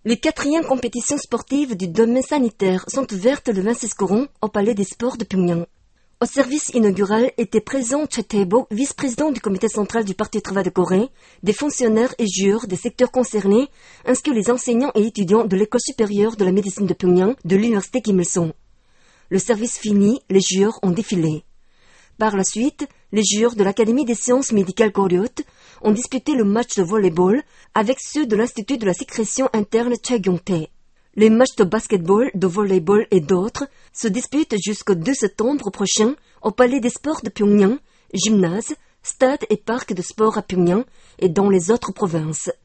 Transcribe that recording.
Les 4e compétitions sportives du domaine sanitaire sont ouvertes le 26 courant au Palais des Sports de Pyongyang. Au service inaugural étaient présents Choi Tae-bo, vice-président du comité central du Parti du travail de Corée, des fonctionnaires et joueurs des secteurs concernés, ainsi que les enseignants et étudiants de l'école supérieure de la médecine de Pyongyang de l'université Kim Il-sung. Le service fini, les joueurs ont défilé. Par la suite, les joueurs de l'Académie des sciences médicales Goryeo ont disputé le match de volleyball avec ceux de l'Institut de la sécrétion interne Chaegyongtae. Les matchs de basketball, de volleyball et d'autres se disputent jusqu'au 2 septembre prochain au Palais des Sports de Pyongyang, gymnase, stade et parc de sport à Pyongyang et dans les autres provinces.